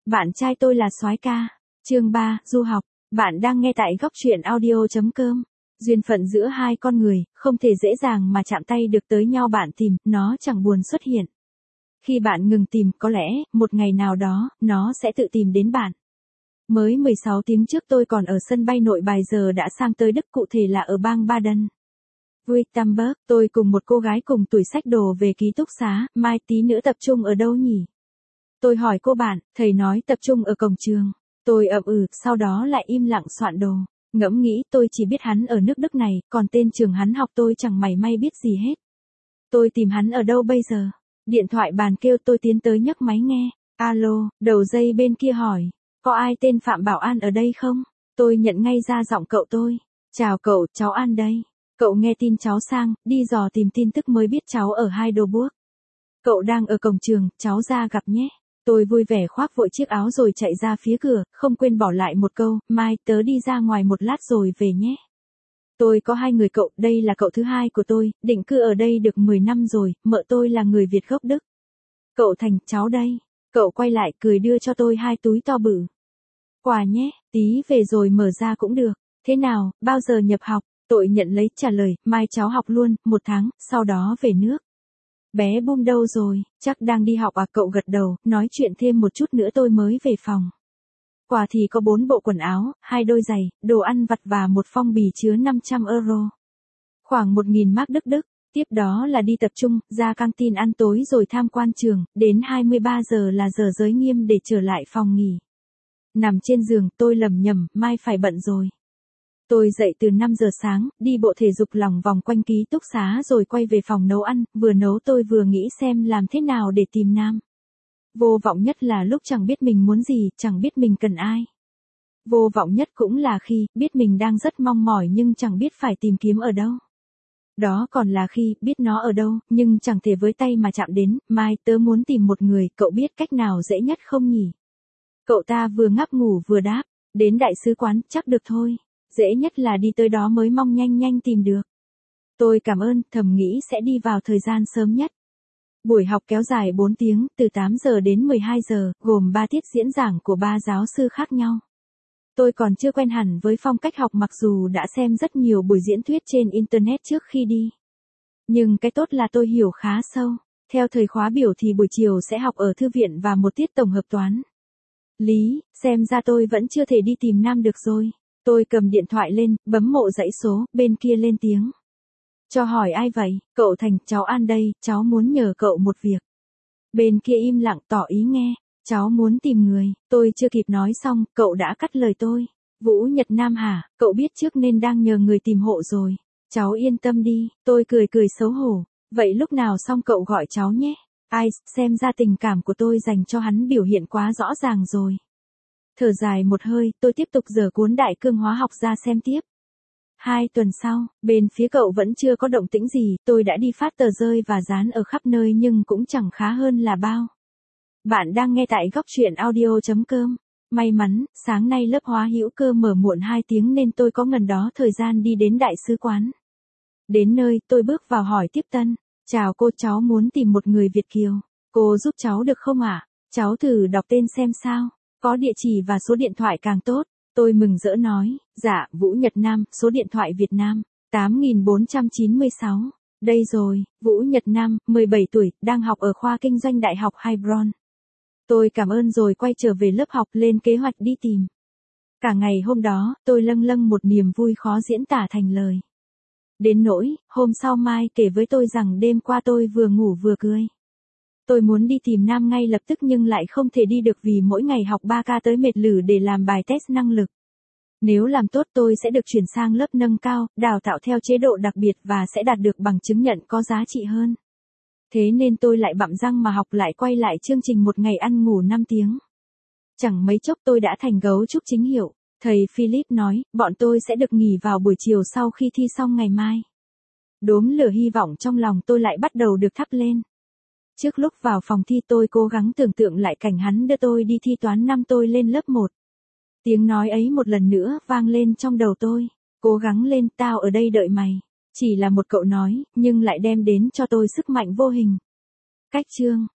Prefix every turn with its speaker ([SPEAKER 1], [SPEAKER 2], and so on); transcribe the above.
[SPEAKER 1] Bạn trai tôi là soái ca. Chương 3, du học. Bạn đang nghe tại góc truyện audio.com. Duyên phận giữa hai con người, không thể dễ dàng mà chạm tay được tới nhau. Bạn tìm, nó chẳng buồn xuất hiện. Khi bạn ngừng tìm, có lẽ, một ngày nào đó, nó sẽ tự tìm đến bạn. Mới 16 tiếng trước tôi còn ở sân bay Nội Bài, giờ đã sang tới Đức, cụ thể là ở bang Baden. Württemberg, tôi cùng một cô gái cùng tuổi xách đồ về ký túc xá. Mai tí nữa tập trung ở đâu nhỉ? Tôi hỏi cô bạn, thầy nói tập trung ở cổng trường. Tôi ậm sau đó lại im lặng soạn đồ. Ngẫm nghĩ tôi chỉ biết hắn ở nước Đức này, còn tên trường hắn học tôi chẳng mảy may biết gì hết. Tôi tìm hắn ở đâu bây giờ? Điện thoại bàn kêu, tôi tiến tới nhấc máy nghe. Alo, đầu dây bên kia hỏi, có ai tên Phạm Bảo An ở đây không? Tôi nhận ngay ra giọng cậu tôi. Chào cậu, cháu An đây. Cậu nghe tin cháu sang, đi dò tìm tin tức mới biết cháu ở Heidelberg. Cậu đang ở cổng trường, cháu ra gặp nhé. Tôi vui vẻ khoác vội chiếc áo rồi chạy ra phía cửa, không quên bỏ lại một câu, Mai tớ đi ra ngoài một lát rồi về nhé. Tôi có 2 người cậu, đây là cậu thứ hai của tôi, định cư ở đây được 10 năm rồi, mợ tôi là người Việt gốc Đức. Cậu Thành, cháu đây. Cậu quay lại cười đưa cho tôi 2 túi to bự. Quà nhé, tí về rồi mở ra cũng được. Thế nào, bao giờ nhập học? Tôi nhận lấy trả lời, mai cháu học luôn, 1 tháng, sau đó về nước. Bé Bum đâu rồi, chắc đang đi học à? Cậu gật đầu, nói chuyện thêm một chút nữa tôi mới về phòng. Quà thì có 4 bộ quần áo, 2 đôi giày, đồ ăn vặt và một phong bì chứa 500 euro. Khoảng 1.000 mark Đức. Tiếp đó là đi tập trung, ra căng tin ăn tối rồi tham quan trường, đến 23 giờ là giờ giới nghiêm để trở lại phòng nghỉ. Nằm trên giường, tôi lẩm nhẩm, mai phải bận rồi. Tôi dậy từ 5 giờ sáng, đi bộ thể dục lòng vòng quanh ký túc xá rồi quay về phòng nấu ăn, vừa nấu tôi vừa nghĩ xem làm thế nào để tìm nam. Vô vọng nhất là lúc chẳng biết mình muốn gì, chẳng biết mình cần ai. Vô vọng nhất cũng là khi biết mình đang rất mong mỏi nhưng chẳng biết phải tìm kiếm ở đâu. Đó còn là khi biết nó ở đâu, nhưng chẳng thể với tay mà chạm đến. Mai tớ muốn tìm một người, cậu biết cách nào dễ nhất không nhỉ? Cậu ta vừa ngáp ngủ vừa đáp, đến đại sứ quán, chắc được thôi. Dễ nhất là đi tới đó mới mong nhanh tìm được. Tôi cảm ơn, thầm nghĩ sẽ đi vào thời gian sớm nhất. Buổi học kéo dài 4 tiếng, từ 8 giờ đến 12 giờ, gồm 3 tiết diễn giảng của 3 giáo sư khác nhau. Tôi còn chưa quen hẳn với phong cách học mặc dù đã xem rất nhiều buổi diễn thuyết trên Internet trước khi đi. Nhưng cái tốt là tôi hiểu khá sâu. Theo thời khóa biểu thì buổi chiều sẽ học ở thư viện và một tiết tổng hợp toán. Lý, xem ra tôi vẫn chưa thể đi tìm nam được rồi. Tôi cầm điện thoại lên, bấm mộ dãy số, bên kia lên tiếng. Cho hỏi ai vậy? Cậu Thành, cháu An đây, cháu muốn nhờ cậu một việc. Bên kia im lặng tỏ ý nghe. Cháu muốn tìm người, tôi chưa kịp nói xong, cậu đã cắt lời tôi. Vũ Nhật Nam hả, cậu biết trước nên đang nhờ người tìm hộ rồi. Cháu yên tâm đi, tôi cười xấu hổ. Vậy lúc nào xong cậu gọi cháu nhé. Ai, xem ra tình cảm của tôi dành cho hắn biểu hiện quá rõ ràng rồi. Thở dài một hơi, tôi tiếp tục giở cuốn đại cương hóa học ra xem tiếp. 2 tuần sau, bên phía cậu vẫn chưa có động tĩnh gì, tôi đã đi phát tờ rơi và dán ở khắp nơi nhưng cũng chẳng khá hơn là bao. Bạn đang nghe tại góc truyện audio.com. May mắn, sáng nay lớp hóa hữu cơ mở muộn 2 tiếng nên tôi có ngần đó thời gian đi đến đại sứ quán. Đến nơi, tôi bước vào hỏi tiếp tân. Chào cô, cháu muốn tìm một người Việt kiều. Cô giúp cháu được không ạ? Cháu thử đọc tên xem sao. Có địa chỉ và số điện thoại càng tốt. Tôi mừng rỡ nói, dạ, Vũ Nhật Nam, số điện thoại Việt Nam, 8496. Đây rồi, Vũ Nhật Nam, 17 tuổi, đang học ở khoa kinh doanh Đại học Heilbronn. Tôi cảm ơn rồi quay trở về lớp học lên kế hoạch đi tìm. Cả ngày hôm đó, tôi lâng lâng một niềm vui khó diễn tả thành lời. Đến nỗi, hôm sau Mai kể với tôi rằng đêm qua tôi vừa ngủ vừa cười. Tôi muốn đi tìm nam ngay lập tức nhưng lại không thể đi được vì mỗi ngày học 3 ca tới mệt lử để làm bài test năng lực. Nếu làm tốt tôi sẽ được chuyển sang lớp nâng cao, đào tạo theo chế độ đặc biệt và sẽ đạt được bằng chứng nhận có giá trị hơn. Thế nên tôi lại bặm răng mà học lại quay lại chương trình một ngày ăn ngủ 5 tiếng. Chẳng mấy chốc tôi đã thành gấu trúc chính hiệu. Thầy Philip nói, bọn tôi sẽ được nghỉ vào buổi chiều sau khi thi xong ngày mai. Đốm lửa hy vọng trong lòng tôi lại bắt đầu được thắp lên. Trước lúc vào phòng thi tôi cố gắng tưởng tượng lại cảnh hắn đưa tôi đi thi toán năm tôi lên lớp 1. Tiếng nói ấy một lần nữa vang lên trong đầu tôi. Cố gắng lên, tao ở đây đợi mày. Chỉ là một cậu nói, nhưng lại đem đến cho tôi sức mạnh vô hình. Cách chương